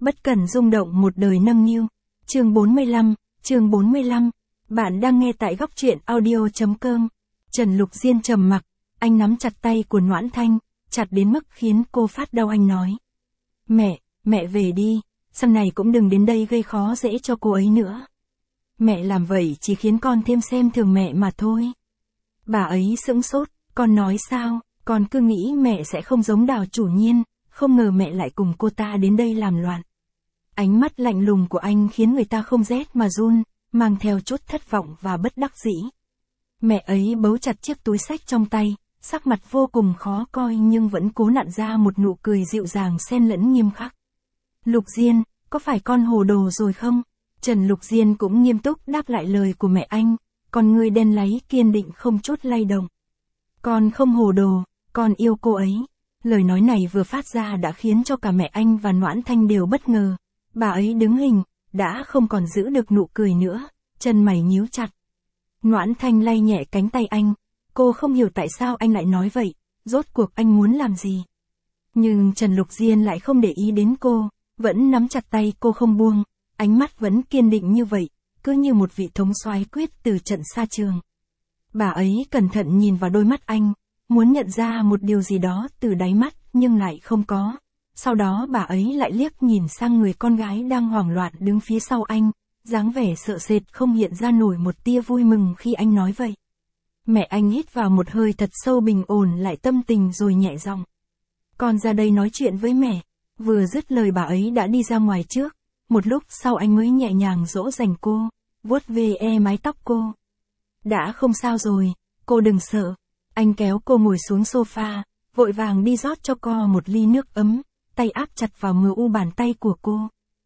Bất cần rung động một đời nâng niu. Chương 45. Bạn đang nghe tại góc truyện audio.com. Trần Lục Diên trầm mặc, anh nắm chặt tay của Noãn Thanh, chặt đến mức khiến cô phát đau. Anh nói: Mẹ về đi, sau này cũng đừng đến đây gây khó dễ cho cô ấy nữa. Mẹ làm vậy chỉ khiến con thêm xem thường mẹ mà thôi. Bà ấy sững sốt, con nói sao, con cứ nghĩ mẹ sẽ không giống Đào chủ nhiên, không ngờ mẹ lại cùng cô ta đến đây làm loạn. Ánh mắt lạnh lùng của anh khiến người ta không rét mà run, mang theo chút thất vọng và bất đắc dĩ. Mẹ ấy bấu chặt chiếc túi xách trong tay, sắc mặt vô cùng khó coi nhưng vẫn cố nặn ra một nụ cười dịu dàng xen lẫn nghiêm khắc. Lục Diên, có phải con hồ đồ rồi không? Trần Lục Diên cũng nghiêm túc đáp lại lời của mẹ anh, con ngươi đen láy kiên định không chút lay động. Con không hồ đồ, con yêu cô ấy. Lời nói này vừa phát ra đã khiến cho cả mẹ anh và Noãn Thanh đều bất ngờ. Bà ấy đứng hình, đã không còn giữ được nụ cười nữa, chân mày nhíu chặt. Noãn Thanh lay nhẹ cánh tay anh, cô không hiểu tại sao anh lại nói vậy, rốt cuộc anh muốn làm gì. Nhưng Trần Lục Diên lại không để ý đến cô, vẫn nắm chặt tay cô không buông, ánh mắt vẫn kiên định như vậy, cứ như một vị thống soái quyết từ trận xa trường. Bà ấy cẩn thận nhìn vào đôi mắt anh, muốn nhận ra một điều gì đó từ đáy mắt nhưng lại không có. Sau đó bà ấy lại liếc nhìn sang người con gái đang hoảng loạn đứng phía sau anh, dáng vẻ sợ sệt không hiện ra nổi một tia vui mừng khi anh nói vậy. Mẹ anh hít vào một hơi thật sâu bình ổn lại tâm tình rồi nhẹ giọng: Con ra đây nói chuyện với mẹ. Vừa dứt lời bà ấy đã đi ra ngoài trước, một lúc sau anh mới nhẹ nhàng dỗ dành cô, vuốt ve mái tóc cô. Đã không sao rồi, cô đừng sợ. Anh kéo cô ngồi xuống sofa, vội vàng đi rót cho cô một ly nước ấm, tay áp chặt vào mu bàn tay của cô.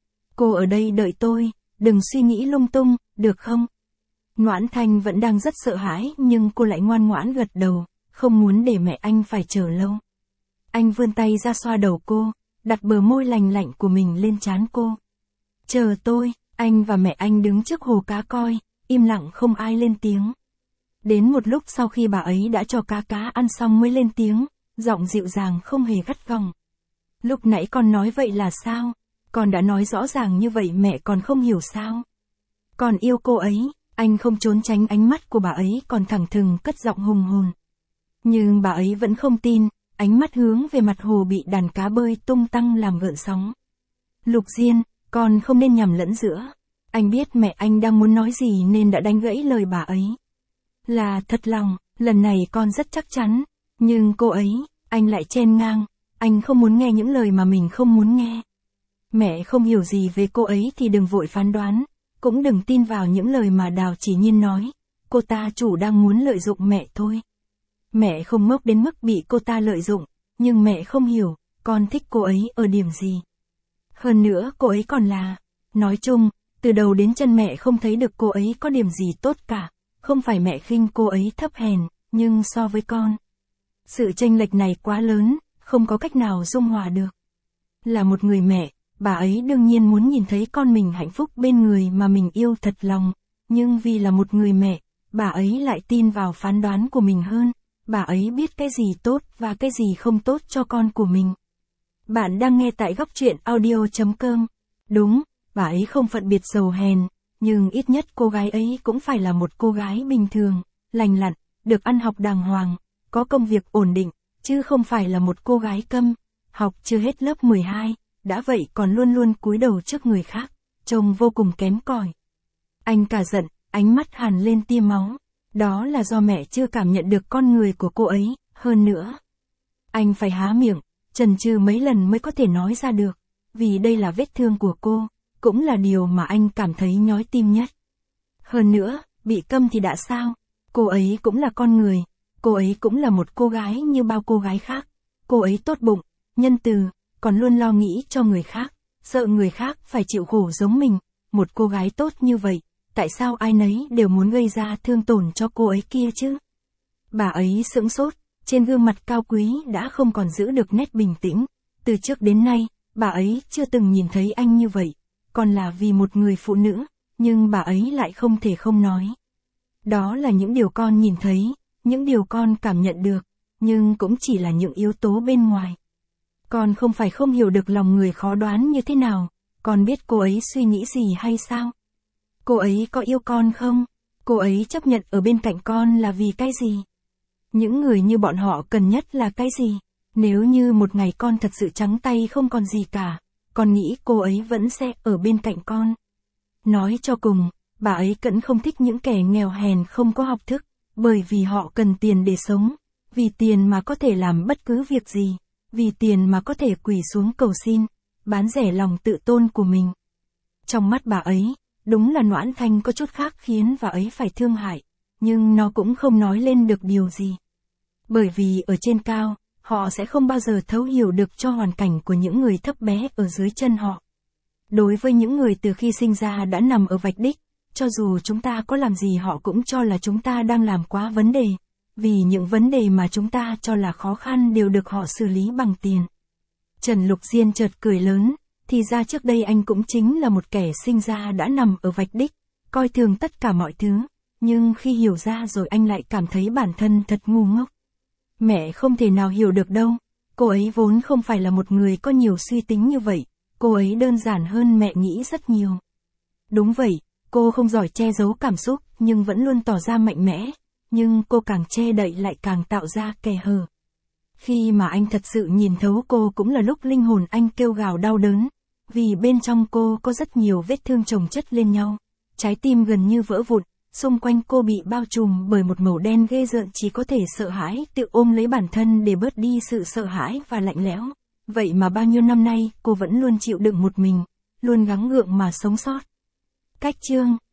Cô ở đây đợi tôi, đừng suy nghĩ lung tung, được không? Noãn Thanh vẫn đang rất sợ hãi nhưng cô lại ngoan ngoãn gật đầu, không muốn để mẹ anh phải chờ lâu. Anh vươn tay ra xoa đầu cô, đặt bờ môi lành lạnh của mình lên trán cô. Chờ tôi. Anh và mẹ anh đứng trước hồ cá coi, im lặng không ai lên tiếng. Đến một lúc sau khi bà ấy đã cho cá ăn xong mới lên tiếng, giọng dịu dàng không hề gắt gỏng. Lúc nãy con nói vậy là sao? Con đã nói rõ ràng như vậy mẹ còn không hiểu sao? Con yêu cô ấy. Anh không trốn tránh ánh mắt của bà ấy còn thẳng thừng cất giọng hùng hồn. Nhưng bà ấy vẫn không tin, ánh mắt hướng về mặt hồ bị đàn cá bơi tung tăng làm gợn sóng. Lục Diên, con không nên nhầm lẫn giữa. Anh biết mẹ anh đang muốn nói gì nên đã đánh gãy lời bà ấy. Là thật lòng, lần này con rất chắc chắn, nhưng cô ấy, anh lại chen ngang, anh không muốn nghe những lời mà mình không muốn nghe. Mẹ không hiểu gì về cô ấy thì đừng vội phán đoán, cũng đừng tin vào những lời mà Đào Chỉ Nhiên nói, cô ta chủ đang muốn lợi dụng mẹ thôi. Mẹ không ngốc đến mức bị cô ta lợi dụng, nhưng mẹ không hiểu, con thích cô ấy ở điểm gì. Hơn nữa cô ấy còn là, nói chung, từ đầu đến chân mẹ không thấy được cô ấy có điểm gì tốt cả, không phải mẹ khinh cô ấy thấp hèn, nhưng so với con, sự chênh lệch này quá lớn, không có cách nào dung hòa được. Là một người mẹ, bà ấy đương nhiên muốn nhìn thấy con mình hạnh phúc bên người mà mình yêu thật lòng, nhưng vì là một người mẹ, bà ấy lại tin vào phán đoán của mình hơn, bà ấy biết cái gì tốt và cái gì không tốt cho con của mình. Bạn đang nghe tại góc truyện audio.com. Đúng, bà ấy không phân biệt giàu hèn, nhưng ít nhất cô gái ấy cũng phải là một cô gái bình thường, lành lặn, được ăn học đàng hoàng, có công việc ổn định, chứ không phải là một cô gái câm, học chưa hết lớp 12, đã vậy còn luôn luôn cúi đầu trước người khác, trông vô cùng kém cỏi. Anh cả giận, ánh mắt hằn lên tia máu, đó là do mẹ chưa cảm nhận được con người của cô ấy, hơn nữa. Anh phải há miệng, chần chừ mấy lần mới có thể nói ra được, vì đây là vết thương của cô, cũng là điều mà anh cảm thấy nhói tim nhất. Hơn nữa, bị câm thì đã sao, cô ấy cũng là con người, cô ấy cũng là một cô gái như bao cô gái khác, cô ấy tốt bụng, nhân từ, còn luôn lo nghĩ cho người khác, sợ người khác phải chịu khổ giống mình, một cô gái tốt như vậy, tại sao ai nấy đều muốn gây ra thương tổn cho cô ấy kia chứ? Bà ấy sững sốt, trên gương mặt cao quý đã không còn giữ được nét bình tĩnh, từ trước đến nay, bà ấy chưa từng nhìn thấy anh như vậy, còn là vì một người phụ nữ, nhưng bà ấy lại không thể không nói. Đó là những điều con nhìn thấy, những điều con cảm nhận được, nhưng cũng chỉ là những yếu tố bên ngoài. Con không phải không hiểu được lòng người khó đoán như thế nào, Con biết cô ấy suy nghĩ gì hay sao? Cô ấy có yêu con không? Cô ấy chấp nhận ở bên cạnh con là vì cái gì? Những người như bọn họ cần nhất là cái gì? Nếu như một ngày con thật sự trắng tay không còn gì cả, con nghĩ cô ấy vẫn sẽ ở bên cạnh con. Nói cho cùng, bà ấy vẫn không thích những kẻ nghèo hèn không có học thức, bởi vì họ cần tiền để sống, vì tiền mà có thể làm bất cứ việc gì, vì tiền mà có thể quỳ xuống cầu xin, bán rẻ lòng tự tôn của mình. Trong mắt bà ấy, đúng là Noãn Thanh có chút khác khiến bà ấy phải thương hại, nhưng nó cũng không nói lên được điều gì. Bởi vì ở trên cao, họ sẽ không bao giờ thấu hiểu được cho hoàn cảnh của những người thấp bé ở dưới chân họ. Đối với những người từ khi sinh ra đã nằm ở vạch đích, cho dù chúng ta có làm gì họ cũng cho là chúng ta đang làm quá vấn đề, vì những vấn đề mà chúng ta cho là khó khăn đều được họ xử lý bằng tiền. Trần Lục Diên chợt cười lớn, thì ra trước đây anh cũng chính là một kẻ sinh ra đã nằm ở vạch đích, coi thường tất cả mọi thứ, nhưng khi hiểu ra rồi anh lại cảm thấy bản thân thật ngu ngốc. Mẹ không thể nào hiểu được đâu, cô ấy vốn không phải là một người có nhiều suy tính như vậy, cô ấy đơn giản hơn mẹ nghĩ rất nhiều. Đúng vậy, cô không giỏi che giấu cảm xúc, nhưng vẫn luôn tỏ ra mạnh mẽ, nhưng cô càng che đậy lại càng tạo ra kẽ hở. Khi mà anh thật sự nhìn thấu cô cũng là lúc linh hồn anh kêu gào đau đớn, vì bên trong cô có rất nhiều vết thương chồng chất lên nhau, trái tim gần như vỡ vụn, xung quanh cô bị bao trùm bởi một màu đen ghê rợn, chỉ có thể sợ hãi tự ôm lấy bản thân để bớt đi sự sợ hãi và lạnh lẽo. Vậy mà bao nhiêu năm nay cô vẫn luôn chịu đựng một mình, luôn gắng gượng mà sống sót. Cách chương